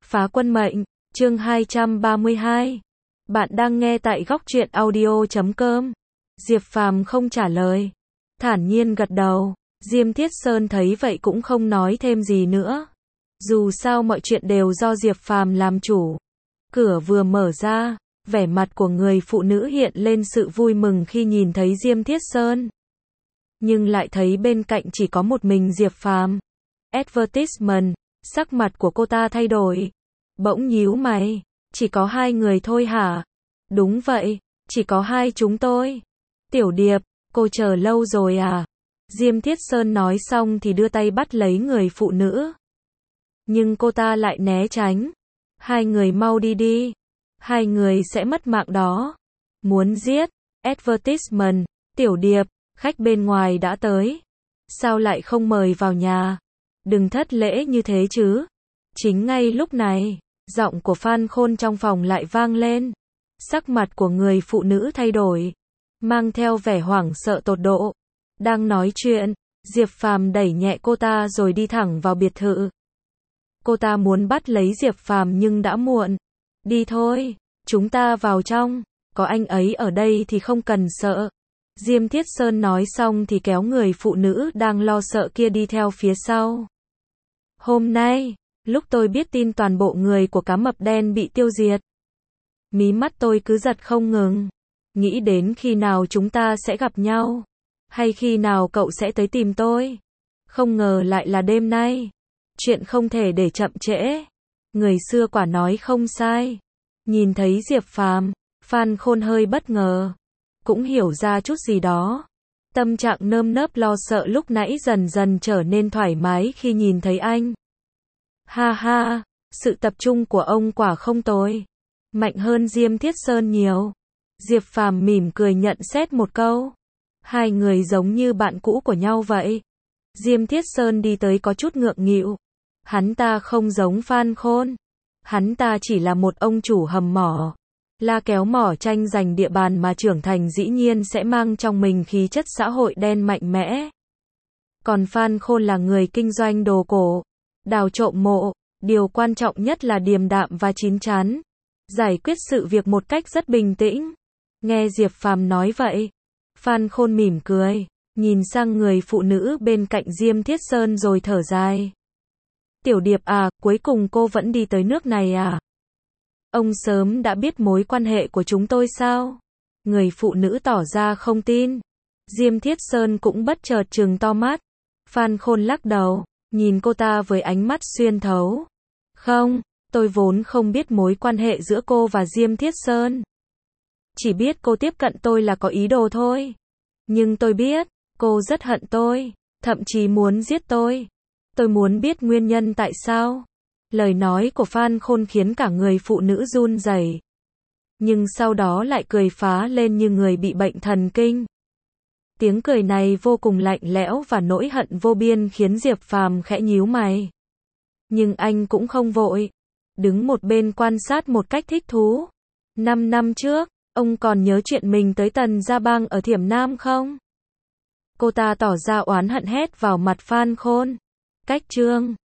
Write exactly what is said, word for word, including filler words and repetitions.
Phá quân mệnh, chương hai trăm ba mươi hai. Bạn đang nghe tại góc truyện audio chấm com. Diệp Phàm không trả lời, thản nhiên gật đầu. Diêm Thiết Sơn thấy vậy cũng không nói thêm gì nữa. Dù sao mọi chuyện đều do Diệp Phàm làm chủ. Cửa vừa mở ra, vẻ mặt của người phụ nữ hiện lên sự vui mừng khi nhìn thấy Diêm Thiết Sơn. Nhưng lại thấy bên cạnh chỉ có một mình Diệp Phàm. Advertisement, sắc mặt của cô ta thay đổi. Bỗng nhíu mày, chỉ có hai người thôi hả? Đúng vậy, chỉ có hai chúng tôi. Tiểu Điệp, cô chờ lâu rồi à? Diêm Thiết Sơn nói xong thì đưa tay bắt lấy người phụ nữ. Nhưng cô ta lại né tránh. Hai người mau đi đi. Hai người sẽ mất mạng đó. Muốn giết. Advertisement, Tiểu Điệp, khách bên ngoài đã tới. Sao lại không mời vào nhà? Đừng thất lễ như thế chứ. Chính ngay lúc này, giọng của Phan Khôn trong phòng lại vang lên. Sắc mặt của người phụ nữ thay đổi, mang theo vẻ hoảng sợ tột độ. Đang nói chuyện, Diệp Phàm đẩy nhẹ cô ta rồi đi thẳng vào biệt thự. Cô ta muốn bắt lấy Diệp Phàm nhưng đã muộn. Đi thôi, chúng ta vào trong, có anh ấy ở đây thì không cần sợ. Diêm Thiết Sơn nói xong thì kéo người phụ nữ đang lo sợ kia đi theo phía sau. Hôm nay, lúc tôi biết tin toàn bộ người của cá mập đen bị tiêu diệt, mí mắt tôi cứ giật không ngừng. Nghĩ đến khi nào chúng ta sẽ gặp nhau, hay khi nào cậu sẽ tới tìm tôi. Không ngờ lại là đêm nay. Chuyện không thể để chậm trễ. Người xưa quả nói không sai. Nhìn thấy Diệp Phàm, Phan Khôn hơi bất ngờ, cũng hiểu ra chút gì đó. Tâm trạng nơm nớp lo sợ lúc nãy dần dần trở nên thoải mái khi nhìn thấy anh. Ha ha, sự tập trung của ông quả không tồi. Mạnh hơn Diêm Thiết Sơn nhiều. Diệp Phàm mỉm cười nhận xét một câu. Hai người giống như bạn cũ của nhau vậy. Diêm Thiết Sơn đi tới có chút ngượng nghịu. Hắn ta không giống Phan Khôn. Hắn ta chỉ là một ông chủ hầm mỏ. La kéo mỏ tranh giành địa bàn mà trưởng thành dĩ nhiên sẽ mang trong mình khí chất xã hội đen mạnh mẽ. Còn Phan Khôn là người kinh doanh đồ cổ, đào trộm mộ. Điều quan trọng nhất là điềm đạm và chín chắn. Giải quyết sự việc một cách rất bình tĩnh. Nghe Diệp Phàm nói vậy, Phan Khôn mỉm cười, nhìn sang người phụ nữ bên cạnh Diêm Thiết Sơn rồi thở dài. Tiểu Điệp à, cuối cùng cô vẫn đi tới nước này à? Ông sớm đã biết mối quan hệ của chúng tôi sao? Người phụ nữ tỏ ra không tin. Diêm Thiết Sơn cũng bất chợt trừng to mắt. Phan Khôn lắc đầu, nhìn cô ta với ánh mắt xuyên thấu. Không, tôi vốn không biết mối quan hệ giữa cô và Diêm Thiết Sơn. Chỉ biết cô tiếp cận tôi là có ý đồ thôi. Nhưng tôi biết, cô rất hận tôi, thậm chí muốn giết tôi. Tôi muốn biết nguyên nhân tại sao. Lời nói của Phan Khôn khiến cả người phụ nữ run rẩy. Nhưng sau đó lại cười phá lên như người bị bệnh thần kinh. Tiếng cười này vô cùng lạnh lẽo và nỗi hận vô biên khiến Diệp Phàm khẽ nhíu mày. Nhưng anh cũng không vội, đứng một bên quan sát một cách thích thú. Năm năm trước, ông còn nhớ chuyện mình tới Tần Gia Bang ở Thiểm Nam không? Cô ta tỏ ra oán hận hét vào mặt Phan Khôn. Cách chương